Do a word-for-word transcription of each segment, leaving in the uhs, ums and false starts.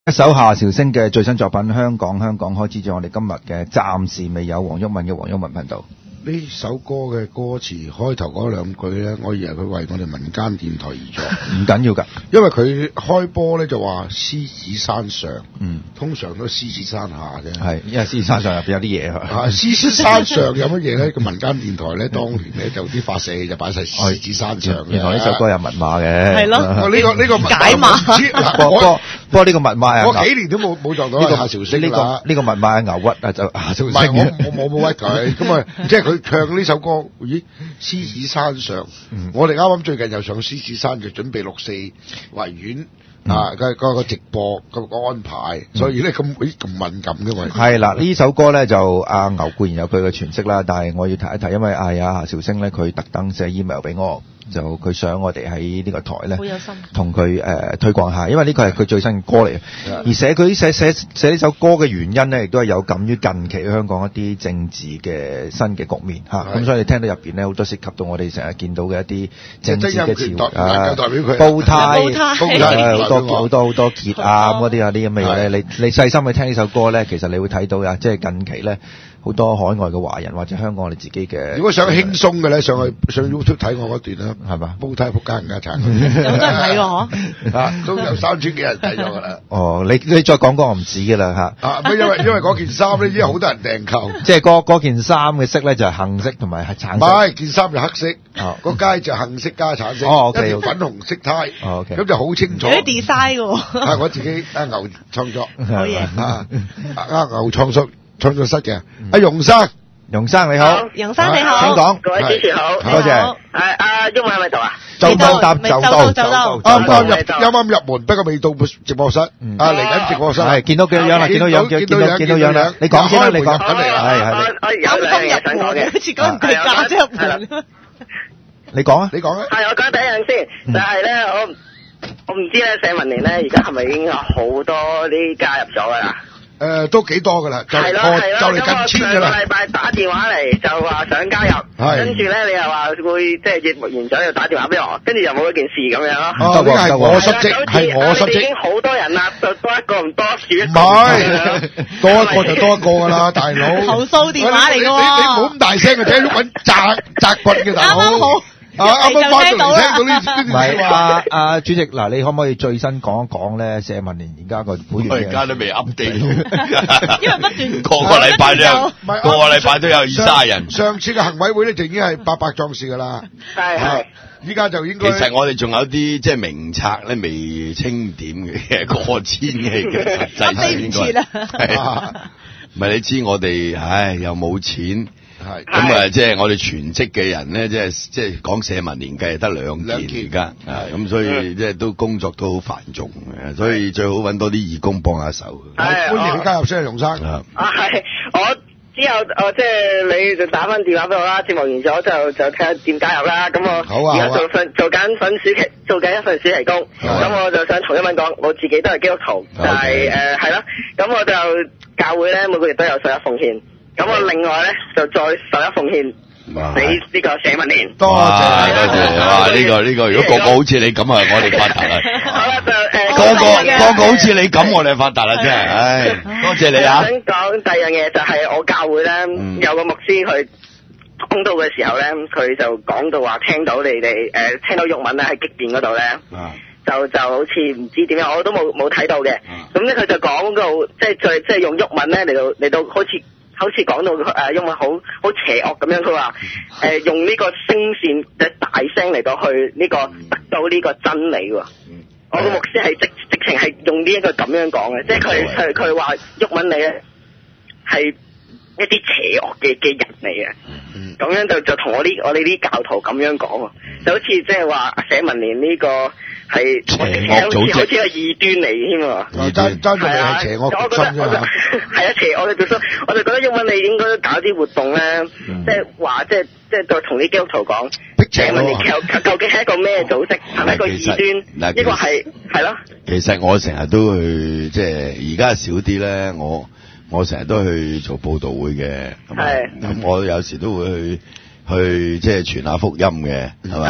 一首夏韶聲嘅最新作品《香港香港》開始咗我哋今日嘅暫時未有黃毓民嘅黃毓民頻道。 呢首歌嘅歌詞開頭嗰兩句咧，我以為佢為我哋民間電台而作， 唔緊要㗎， 因為佢開波咧就話獅子山上， 嗯， 通常都獅子山下啫， 係，因為獅子山上入邊有啲嘢啊，獅子山上有乜嘢咧？個民間電台咧，當年咧就啲發射器就擺晒獅子山上。 原來呢首歌有密碼嘅， 係咯， 呢個呢個解碼。 不過不過呢個密碼啊， 我幾年都冇冇撞到夏韶聲呢個呢個密碼係牛屈啊，就夏韶聲。 唔係我我冇冇屈佢，咁啊，即係佢唱呢首歌。咦，獅子山上，嗯、我哋啱啱最近又上獅子山，就準備六四維園、嗯、啊，個個個直播個個安排，嗯、所以咧咁咦咁敏感嘅嘛。係啦，呢首歌咧就阿牛固然有佢嘅詮釋啦，但係我要提一提，因為阿呀夏韶聲咧，佢特登寫 email 俾我。就佢想我哋喺呢個台咧，同佢誒推廣下，因為呢個係佢最新嘅歌嚟嘅。而寫佢寫寫寫呢首歌嘅原因咧，亦都係有鑑於近期香港一啲政治嘅新嘅局面嚇，咁所以你聽到入邊咧好多涉及到我哋成日見到嘅一啲政治嘅詞彙啊，煲呔，好多好多好多結啊嗰啲啊啲咁嘅嘢咧，你你細心去聽呢首歌咧，其實你會睇到啊，即係近期咧。好多海外嘅華人或者香港我哋自己嘅， 如果想輕鬆嘅咧，上去上 YouTube 睇我嗰段啦， 係嘛？ 煲呔仆街人家產， 有好多人睇喎， 嚇都有三千幾人睇咗㗎啦。 哦，你你再講講我唔止㗎啦嚇。 啊，因為因為嗰件衫咧，已經好多人訂購。 即係嗰嗰件衫嘅色咧就係杏色同埋係橙色。 唔係，件衫就黑色，個街就杏色加橙色， 哦， 一條粉紅色呔， 哦 OK， 咁就好清楚。 有啲 design 㗎喎。 係我自己阿牛創作， 好嘢啊，阿牛創作創作室嘅，阿容生。 容生你好， 容生你好， 請講， 各位主持好， 多謝。 係阿毓民喺咪度啊？ 就到搭就到， 就到， 啱啱入啱啱入門，不過未到直播室。啊，嚟緊直播室， 係見到佢樣啦，見到樣，見到見到樣啦。你講先啦，你講。 係係。我有兩樣嘢想講嘅， 好似講唔對價啫入門。 你講啊， 你講啊。 係我講第一樣先，就係咧，我我唔知咧，社民連咧，而家係咪已經有好多啲加入咗㗎啦？ 誒，都幾多㗎啦，就係咯係咯， 就嚟近千㗎啦。 上個禮拜打電話嚟就話想加入，跟住咧你又話會即係疫完咗又打電話俾我，跟住又冇一件事咁樣咯。 哦，呢個係我失職，係我失職。 已經好多人啦，就多一個唔多少一個。 唔係，多一個就多一個㗎啦，大佬。 投訴電話嚟㗎喎。 你你唔好咁大聲嘅，聽到揾砸砸棍嘅大佬。 啱啱好。 啊！啱啱翻到嚟聽到呢呢唔係啊啊！主席嗱，你可唔可以最新講一講咧？社民連而家個會員， 我而家都未 update 因為不斷個個禮拜都有，個個禮拜都有二卅人。 上次嘅行委會咧就已經係八百壯士㗎啦。 係係。 依家就應該。 其實我哋仲有啲即係名冊咧未清點嘅，過千嘅實際上應該係啊。唔係你知我哋唉又冇錢。係咁啊！即係我哋全職嘅人咧，即係即係講社民連計得兩件而家，啊咁所以即係都工作都好繁重嘅，所以最好揾多啲義工幫下手。 歡迎你加入先啊，容生。 啊係，我之後我即係你就打翻電話俾我啦，節目完咗就就睇下點加入啦。咁我而家做份做緊份暑期做緊一份暑期工，咁我就想同一問講，我自己都係基督徒，但係誒係啦，咁我就教會咧每個月都有十一奉獻。咁我另外咧就再十一奉獻俾呢個社民連。 多謝多謝，哇！呢個呢個，如果個個好似你咁啊，我哋發達啦。 好啦，就誒個個個個好似你咁，我哋發達啦，真係。唉，多謝你啊！ 我想講第二樣嘢就係我教會咧有個牧師佢講道嘅時候咧，佢就講到話聽到你哋誒聽到毓民咧喺激辯嗰度咧。就就好似唔知點樣，我都冇冇睇到嘅。咁咧佢就講到即係最即係用毓民咧嚟到嚟到好似好似講到誒毓民好好邪惡咁樣。佢話誒用呢個聲線嘅大聲嚟到去呢個得到呢個真理喎。我個牧師係直直情係用呢一個咁樣講嘅，即係佢佢佢話毓民你咧係一啲邪惡嘅嘅人嚟嘅。咁樣就就同我啲我哋啲教徒咁樣講喎，就好似即係話社民連呢個。係邪惡組織， 好似係異端嚟添喎。 異端，爭在係邪惡本身啫嘛。 係啊，邪惡嘅本身，我就覺得毓民你應該搞啲活動咧，即係話即係即係再同啲基督徒講，社民連究竟係一個咩組織？係咪一個異端？一個係係咯。 其實我成日都去，即係而家少啲咧。我我成日都去做佈道會嘅，係咁我有時都會去去即係傳下福音嘅，係咪？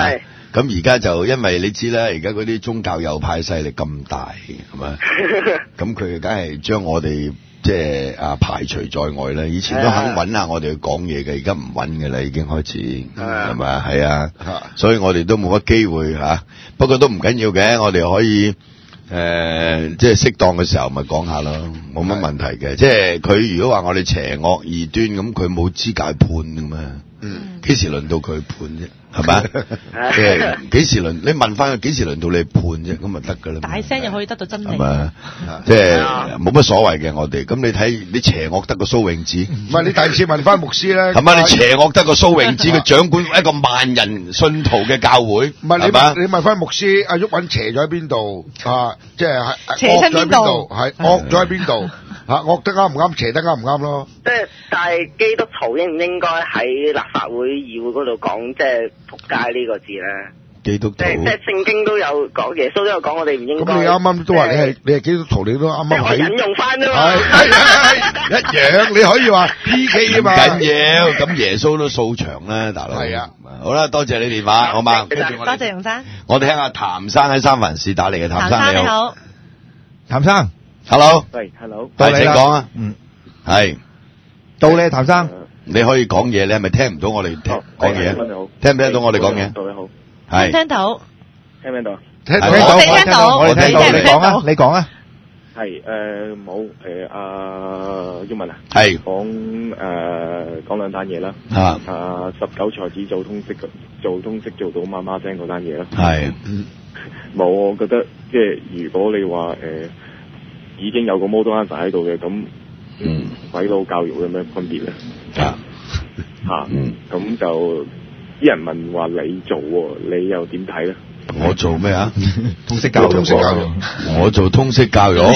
咁而家就因為你知啦，而家嗰啲宗教右派勢力咁大，係咪？咁佢梗係將我哋即係啊排除在外啦。以前都肯揾下我哋去講嘢嘅，而家唔揾嘅啦，已經開始係咪啊？係啊，所以我哋都冇乜機會嚇。不過都唔緊要嘅，我哋可以。誒、呃，即係適當嘅時候咪講下咯，冇乜問題嘅。即係佢如果話我哋邪惡異端，咁佢冇資格判㗎嘛。嗯，幾時輪到佢判啫？係咪？即係幾時輪？你問翻佢幾時輪到你判啫？咁咪得㗎啦。 大聲又可以得到真理。 係咪？即係冇乜所謂嘅，我哋。咁你睇你邪惡得個蘇永智， 唔係你第二次問翻牧師咧。 係咪？你邪惡得個蘇永智，佢掌管一個萬人信徒嘅教會。 唔係你問你問翻牧師，阿毓民邪咗喺邊度啊？即係惡咗喺邊度？係惡咗喺邊度？嚇惡得啱唔啱？邪得啱唔啱咯？ 即係但係基督徒應唔應該喺立法會議會嗰度講即係仆街呢個字咧？基督徒即係即係聖經都有講，耶穌都有講，我哋唔應該。 咁你啱啱都話你係你係基督徒，你都啱啱喺引用翻啫嘛。 係係一樣，你可以話 P K 啊嘛。 緊要咁耶穌都掃場啦，大佬。係啊，好啦，多謝你電話，好嘛？ 多謝容生。 我哋聽下譚生喺三藩市打嚟嘅，譚生你好。 譚生 ，hello。 喂 ，hello。 係，請講啊。 嗯。 係。 到你，譚生。 你可以講嘢，你係咪聽唔到我哋講嘢？聽唔聽到我哋講嘢？ 到你好。 係。 聽到。 聽唔聽到？ 聽到。 我哋聽到。 我哋聽到。你講啊！你講啊！ 係誒冇誒阿毓民啊。 係。 講誒講兩單嘢啦。 啊。 啊十九才子做通識做通識做到媽媽聲嗰單嘢啦。 係。 冇，我覺得即係如果你話誒、呃、已經有個 model answer 喺度嘅，咁嗯鬼佬教育有咩分別咧？ 啊嚇，咁就啲人問話你做喎，你又點睇咧？ 我做咩啊？ 通識教育， 通識教育， 我做通識教育。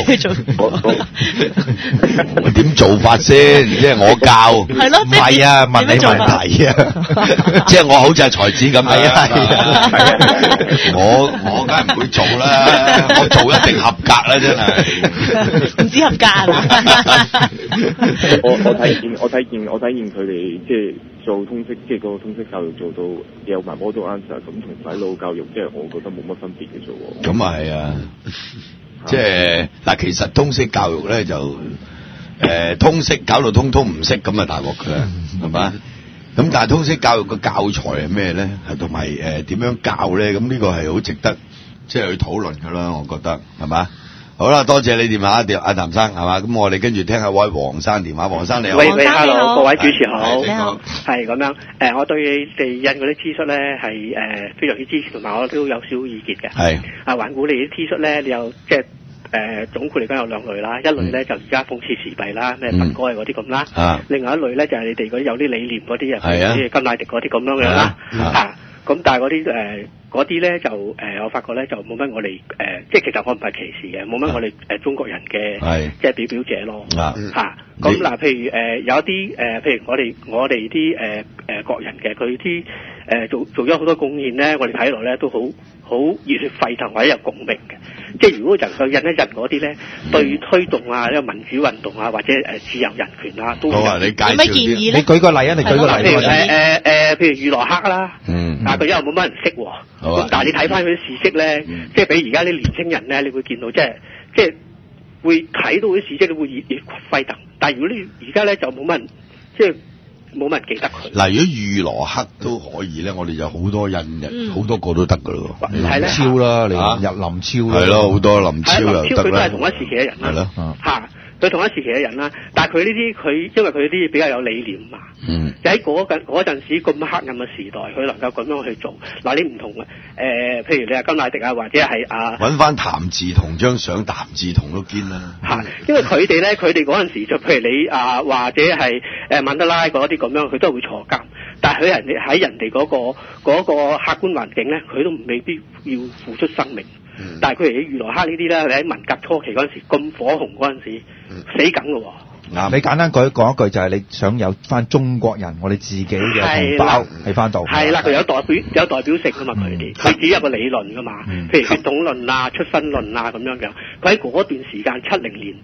我點做法先？即係我教。 係咯。 唔係啊，問你問題啊。 即係我好似係才子咁。係啊係啊。我我梗係唔會做啦，我做一定合格啦，真係。 唔知合格啊！ 我我睇見我睇見我睇見佢哋即係做通識，即係個通識教育做到有埋 model answer，咁同洗腦教育即係我覺得冇乜分別嘅啫喎。咁啊係啊，即係嗱，其實通識教育咧就誒、呃、通識搞到通通唔識咁啊大鑊㗎啦，係嘛？咁但係通識教育嘅教材係咩咧？係同埋誒點樣教咧？咁呢個係好值得即係去討論㗎啦，我覺得係嘛？好啦，多謝你電話，阿阿譚生係嘛？咁我哋跟住聽下位黃生電話，黃生你好。 喂喂 ，hello， 各位主持好。 你好。 係咁樣，誒、呃，我對你哋印嗰啲 T 恤咧係誒非常之支持，同埋我都有少意見嘅。係。啊，環顧你啲 T 恤咧，你有即係誒總括嚟講有兩類啦，一類咧、嗯、就而家諷刺時弊啦，咩文該嗰啲咁啦。啊。另外一類咧就係、是、你哋嗰啲有啲理念嗰啲啊，譬如甘迺迪嗰啲咁樣樣啦。啊。咁但係嗰啲誒嗰啲咧就誒、呃、我發覺咧就冇乜我哋誒、呃、即係其實我唔係歧視嘅，冇乜我哋誒、呃、中國人嘅即係表表者咯嚇。咁嗱，譬如誒、呃、有一啲誒、呃，譬如我哋我哋啲誒誒國人嘅，佢啲誒做做咗好多貢獻咧，我哋睇落咧都好好熱血沸騰或者有共鳴嘅。即係如果能夠印一印嗰啲咧，對推動啊呢個民主運動啊或者誒自由人權啊都有咩建議咧？ 你舉個例啊！你舉個例。 譬如誒誒誒，譬如余羅克啦，嗯、但係佢因為冇乜人識喎。咁、啊、但係你睇翻佢啲事蹟咧，嗯、即係俾而家啲年青人咧，你會見到即係即係會睇到啲事蹟，你會熱熱沸騰。但係如果你而家咧就冇乜人，即係冇乜人記得佢。嗱，如果余羅克都可以咧，我哋就好多印人，好、嗯、多個都得噶咯。林超啦，你入林超係咯，好多林超又得啦。佢都係同一時期嘅人啦。係咯，嚇。佢同一時期嘅人啦，但係佢呢啲佢因為佢啲比較有理念嘛，嗯、就喺嗰陣嗰陣時咁黑暗嘅時代，佢能夠咁樣去做。嗱，你唔同嘅誒、呃，譬如你係甘迺迪啊，或者係啊，揾翻譚志同張相，譚志同都堅啦。嚇，因為佢哋咧，佢哋嗰陣時就譬如你啊，或者係誒曼德拉嗰啲咁樣，佢都係會坐監。但係佢人哋喺人哋嗰、嗰個嗰、嗰個客觀環境咧，佢都未必要付出生命。嗯、但係佢哋喺余羅克呢啲咧，你喺文革初期嗰陣時咁火紅嗰陣時，嗯、死梗嘅喎。嗱，你簡單講講一句就係你想有翻中國人，我哋自己嘅同胞喺翻度。係啦，佢有代表有代表性㗎嘛，佢哋佢只有個理論㗎嘛，嗯、譬如血統論啊、出身論啊咁樣樣。佢喺嗰段時間七零年代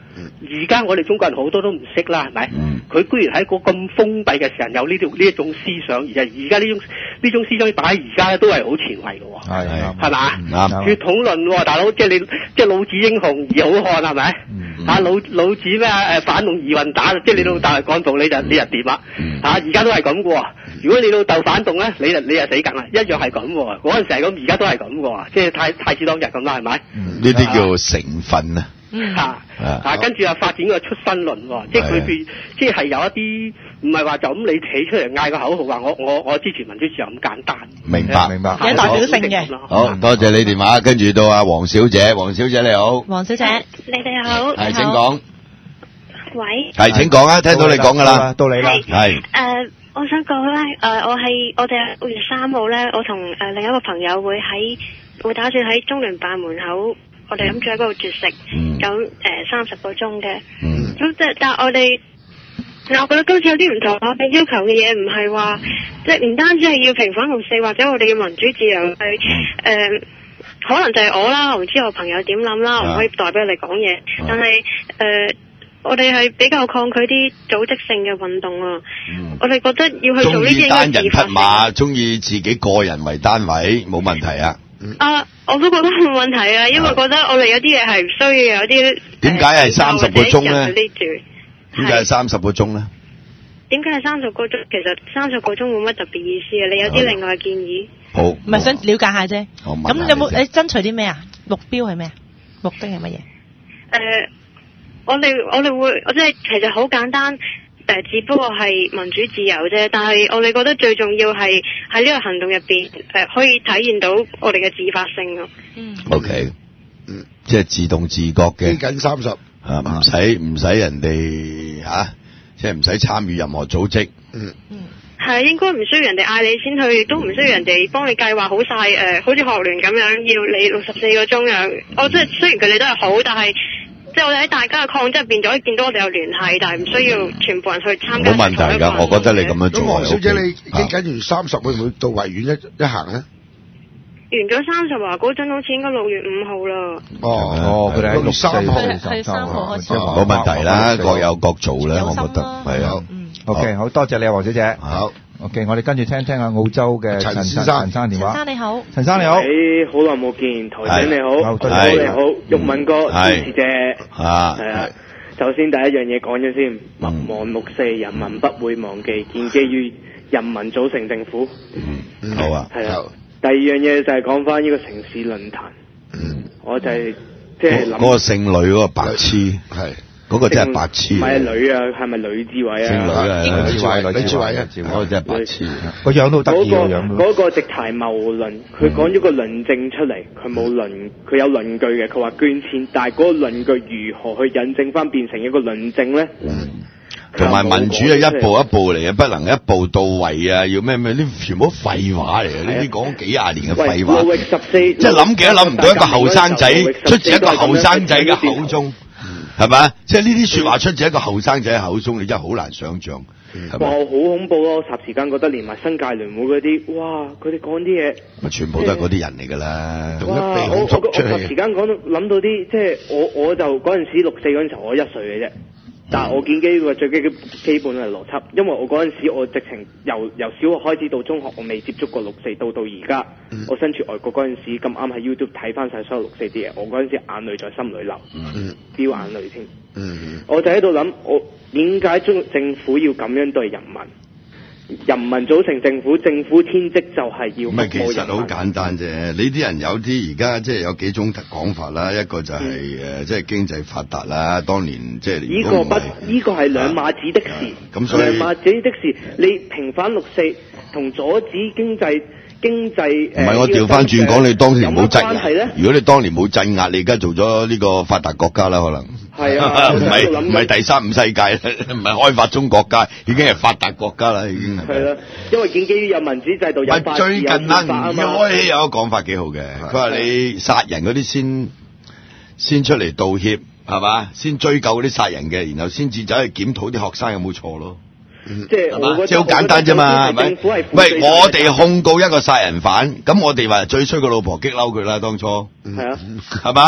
而家我哋中國人好多都唔識啦，係咪？佢、嗯、居然喺個咁封閉嘅時候有呢條呢一種思想，而係而家呢種呢種思想擺喺而家咧都係好前衞嘅喎。係係係嘛？啱。血統論喎，大佬，即係你即係老子英雄而好漢係咪？嚇老老子咩誒反動二運打，即係你老豆係講道理就你就掂啦。嚇而家都係咁嘅喎。如果你老豆反動咧，你就你就死梗啦，一樣係咁喎。嗰陣時係咁，而家都係咁喎。即係太太子當日咁啦，係咪？呢啲叫成分啊。 嗯嚇啊，跟住又發展個出身論喎，即係佢譬即係有一啲唔係話就咁你企出嚟嗌個口號話我我我支持民主自由咁簡單。 明白明白， 有代表性嘅。 好多謝你電話，跟住到阿黃小姐，黃小姐你好。 黃小姐， 你哋好。 係請講。 喂。 係請講啊，聽到你講㗎啦， 到你啦。 係。誒，我想講咧，誒，我係我哋六月三號咧，我同誒另一個朋友會喺會打算喺中聯辦門口。我哋諗住喺嗰度絕食，有誒三十個鐘嘅。咁即係，但係我哋，我覺得今次有啲唔同。我哋要求嘅嘢唔係話，即係唔單止係要平反六四，或者我哋嘅民主自由去誒、呃，可能就係我啦，我唔知我朋友點諗啦，我唔可以代表你講嘢。但係誒、呃，我哋係比較抗拒啲組織性嘅運動啊。嗯、我哋覺得要去做呢啲單人匹馬，中意自己個人為單位，冇問題啊。 啊！我都覺得冇問題啊，因為覺得我哋有啲嘢係唔需要，有啲點解係三十個鐘咧？點解係三十個鐘咧？ 點解係三十個鐘？其實三十個鐘冇乜特別意思啊！你有啲另外嘅建議？ 好， 唔係想了解下啫。咁有冇你爭取啲咩啊？目標係咩啊？目的係乜嘢？誒、 呃，我哋我哋會，我即係其實好簡單。誒，只不過係民主自由啫，但係我哋覺得最重要係喺呢個行動入邊，誒、呃、可以體現到我哋嘅自發性咯。嗯。O K， 嗯，即係自動自覺嘅。 基緊三十， 啊，唔使唔使人哋吓、啊，即係唔使參與任何組織。 嗯。 嗯。係應該唔需要人哋嗌你先去，亦都唔需要人哋幫你計劃好晒，誒、呃，好似學聯咁樣要你六十四個鐘樣。我即係雖然佢哋都係好，但係。即係我哋喺大家嘅抗爭入邊，就可以見到我哋有聯繫，但係唔需要全部人去參加。 冇問題㗎，我覺得你咁樣做。咁黃小姐，你基緊完三十會唔會到維園一一行咧？ 完咗三十話嗰陣好似應該六月五號啦。 哦哦，佢哋喺六三號， 係三號開始。 冇問題啦，各有各做啦，我覺得係啊。 OK，好多謝你啊，黃小姐。好。OK，我哋跟住聽聽下澳洲嘅陳先生，陳生電話。 陳生你好， 陳生你好。 誒，好耐冇見，台長你好，台長你好，毓民哥支持者。啊，係啊。首先第一樣嘢講咗先，勿忘六四，人民不會忘記，建基於人民組成政府。 嗯，好啊。 係啊。第二樣嘢就係講翻呢個城市論壇。嗯。我就係即係諗。嗰個姓呂嗰個白痴係。嗰個真係白痴， 唔係女啊，係咪呂志偉啊？ 姓呂啊， 呂志偉，呂志偉啊，嗰個真係白痴，個樣都得意個樣。 嗰個直提謬論，佢講咗個論證出嚟，佢冇論，佢有論據嘅，佢話捐錢，但係嗰個論據如何去引證翻變成一個論證咧？ 同埋民主係一步一步嚟嘅，不能一步到位啊！要咩咩？呢全部廢話嚟嘅，呢啲講幾廿年嘅廢話。 路易十四， 即係諗幾都諗唔到一個後生仔出自一個後生仔嘅口中。係咪？即係呢啲說話出自一個後生仔口中，你真係好難想象。 哇，好恐怖咯！霎時間覺得連埋新界聯會嗰啲，哇，佢哋講啲嘢， 咪全部都係嗰啲人嚟㗎啦。 哇！我我我霎時間講到諗到啲，即係我我就嗰陣時六四嗰陣時候，我一歲嘅啫。但係我見機個最基基本係邏輯，因為我嗰陣時我直情由由小學開始到中學，我未接觸過六四，到到而家，嗯、我身處外國嗰陣時，咁啱喺 YouTube 睇翻晒所有六四啲嘢，我嗰陣時眼淚在心裏流，嗯，飆眼淚添，嗯，我就喺度諗，我點解中政府要咁樣對人民？人民組成政府，政府天職就係要服務人民。唔係，其實好簡單啫。 你啲人有啲而家即係有幾種講法啦，一個就係、是、誒，即、嗯、係、呃、經濟發達啦。當年即係呢個不，呢個係兩碼子的事。咁、啊、所以兩碼子的事，你平反六四同阻止經濟經濟誒，唔係我調翻轉講，你當年冇鎮壓。如果你當年冇鎮壓，你而家做咗呢個發達國家啦，可能。 係啊， 唔係唔係第三五世界，唔係開發中國家，已經係發達國家啦，已經係。 係啦，因為建基於有民主制度，有法治，有憲法啊嘛。最近啊，吳開有個講法幾好嘅，佢話你殺人嗰啲先先出嚟道歉係嘛，先追究嗰啲殺人嘅，然後先至走去檢討啲學生有冇錯咯。 即係我即係好簡單啫嘛，係咪？喂，我哋控告一個殺人犯，咁我哋話最衰個老婆激嬲佢啦，當初係啊，係嘛？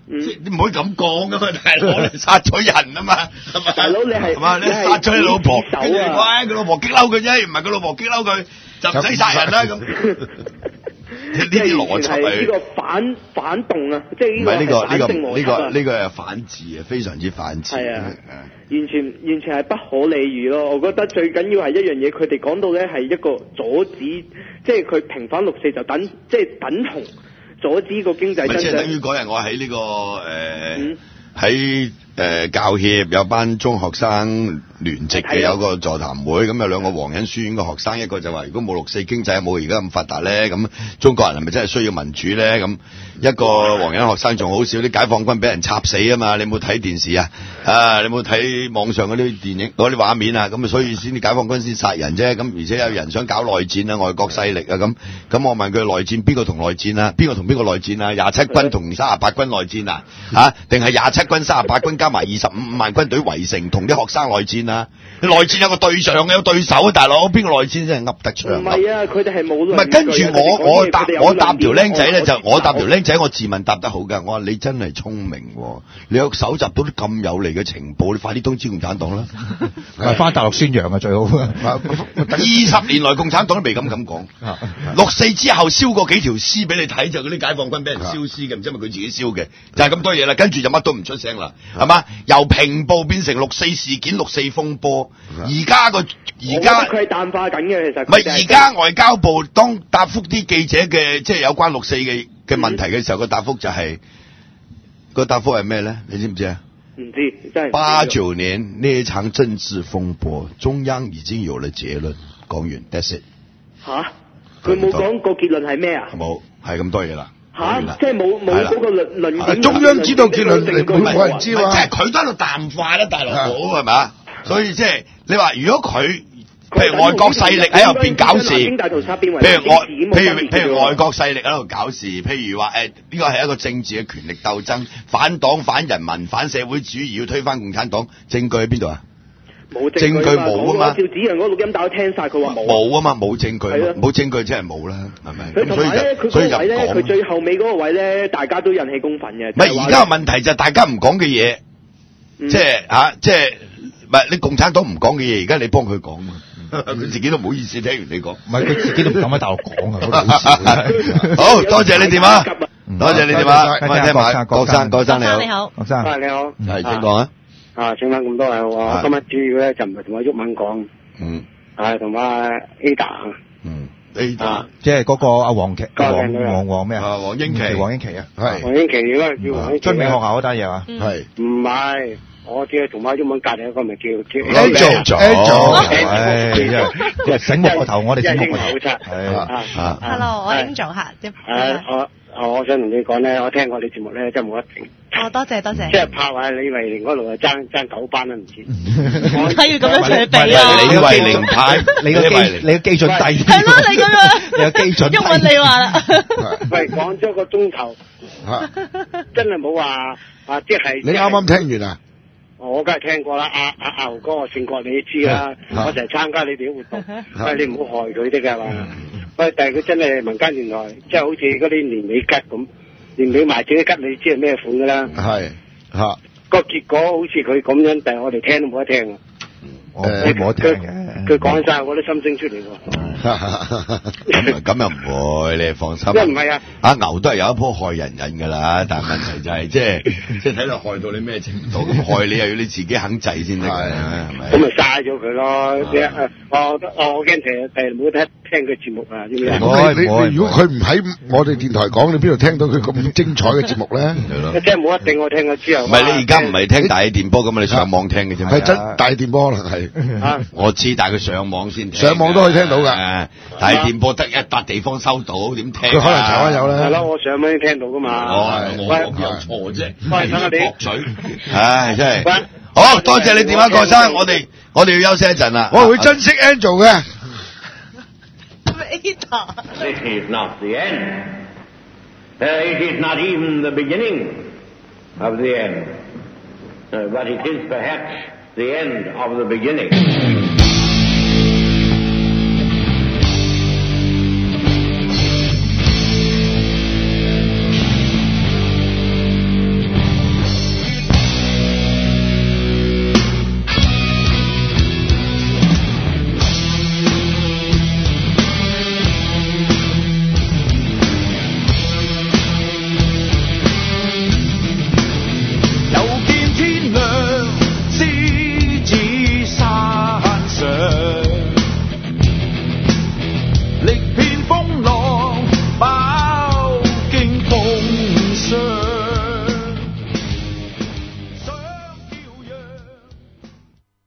即你唔可以咁講噶嘛，大佬你殺咗人啊嘛，係咪？ 大佬你係係嘛？你殺咗你老婆， 手啊！ 喂，佢老婆激嬲佢啫，唔係佢老婆激嬲佢就唔使殺人啦咁。呢啲邏輯係呢個反反動啊，即係呢個呢個呢個呢個呢呢個係反智啊，非常之反智。 係啊，完全完全係不可理喻咯。我覺得最緊要係一樣嘢，佢哋講到咧係一個阻止，即係佢平反六四就等，即係等同阻止個經濟增長。 即係等於嗰日我喺呢、這個誒喺誒教協有班中學生聯席嘅有個座談會，咁有兩個黃仁書院嘅學生，一個就話如果冇六四經濟冇而家咁發達咧，咁中國人係咪真係需要民主咧？咁一個黃仁學生仲好少，啲解放軍俾人插死啊嘛！你有冇睇電視啊？啊，你有冇睇網上嗰啲電影嗰啲畫面啊？咁啊，所以先啲解放軍先殺人啫。咁而且有人想搞內戰啊，外國勢力啊咁。咁我問佢內戰邊個同內戰啊？邊個同邊個內戰啊？廿七軍同三十八軍內戰啊？嚇？定係廿七軍三十八軍加埋二十五萬軍隊圍城同啲學生內戰啊？內戰有個對象有對手啊，大佬邊個內戰真係噏得出？ 唔係啊，佢哋係冇。 唔係跟住我我答我答條僆仔咧就我答條僆仔我自問答得好㗎，我話你真係聰明喎，你有搜集到啲咁有利嘅情報，你快啲通知共產黨啦， 係翻大陸宣揚啊最好。 二十年來共產黨都未咁咁講，六四之後燒過幾條屍俾你睇，就嗰啲解放軍俾人燒屍嘅，唔知係咪佢自己燒嘅，就係咁多嘢啦，跟住就乜都唔出聲啦，係嘛？由平暴變成六四事件、六四風波。而家個而家佢係淡化緊嘅，其實唔係而家外交部當答覆啲記者嘅即係有關六四嘅嘅問題嘅時候，個、嗯、答覆就係、是、個答覆係咩咧？你知唔知啊？ 唔知真係八九年呢一場政治風波，中央已經有了結論。講完 ，that's it。 吓？佢冇講個結論係咩啊？ 冇，係咁多嘢啦。 吓，即係冇冇嗰個論論點。 中央知道結論，你冇人知嘛？ 即係佢都喺度淡化啦，大佬係咪？所以即係你話，如果佢譬如外國勢力喺入邊搞事，譬如外譬如譬如外國勢力喺度搞事，譬如話誒呢個係一個政治嘅權力鬥爭，反黨、反人民、反社會主義，要推翻共產黨，證據喺邊度啊？ 冇證據冇啊嘛！ 趙紫陽嗰個錄音帶我聽晒，佢話冇。 冇啊嘛，冇證據，冇證據即係冇啦，係咪？ 佢同埋咧，佢嗰個位咧，佢最後尾嗰個位咧，大家都引起公憤嘅。 唔係而家個問題就係大家唔講嘅嘢，即係嚇，即係。唔係你共產黨唔講嘅嘢，而家你幫佢講嘛？佢自己都唔好意思聽完你講。 唔係佢自己都唔敢喺大陸講啊！ 好多謝你電話，多謝你電話。我聽埋郭生，郭生你好， 你好， 郭生你好， 係請講啊。 啊，請翻咁多位我今日主要咧就唔係同阿毓民講， 嗯， 係同阿 Ada， 嗯 ，Ada， 即係嗰個阿黃奇，黃黃黃咩啊？ 黃英琦， 黃英琦啊， 係黃英琦嗰個叫黃英琦。 春美學校嗰單嘢啊， 係唔係？我只係同阿毓民隔離一個咪叫叫 Angel，Angel，即係醒目個頭，我哋醒目個頭。 係啊 ，Hello，我 Angel 嚇，即係我我想同你講咧，我聽過你節目咧，真係冇得停。 哦，多謝多謝。 即係拍話李慧玲嗰度啊，爭爭九班都唔知。 點解要咁樣對比啊？ 李慧玲派， 你個基你個基準低。 係咯，你咁樣。 你個基準低。 毓民你話啦。 喂，講咗個鐘頭，真係冇話啊！即係你啱啱聽完啊？ 我梗係聽過啦，阿阿牛哥勝國你知啦，我成日參加你哋啲活動，喂你唔好害佢啲㗎嘛，喂但係佢真係民間電台，即係好似嗰啲年尾吉咁，年尾賣自己吉你知係咩款㗎啦， 係嚇個結果好似佢咁樣，但係我哋聽都冇得聽啊。 誒，冇得聽嘅。 佢講晒我啲心聲出嚟喎。 咁咁又唔會，你放心。 即係唔係啊？ 阿牛都係有一樖害人癮㗎啦，但係問題就係即係即係睇到害到你咩程度，咁害你又要你自己肯制先得㗎，係咪？ 咁咪嘥咗佢咯。誒我我驚第日第日冇得聽佢節目啊，知唔知啊？ 你你如果佢唔喺我哋電台講，你邊度聽到佢咁精彩嘅節目咧？ 係咯。 即係冇一定我聽咗之後。唔係你而家唔係聽大電波咁啊？你上網聽嘅啫嘛。 係真大電波可能係。 啊！ 我知，但係佢上網先聽， 上網都可以聽到㗎。 但係電波得一笪地方收到，點聽？ 佢可能台灣有咧。 係咯，我上網聽到㗎嘛。 哦，我我有錯啫。 喂，等下你駁嘴，唉，真係。好多謝你電話，郭生，我哋我哋要休息一陣啦。 我會珍惜 Angel 嘅。 This is not the end. It is not even the beginning of the end. But it is perhaps the end of the beginning.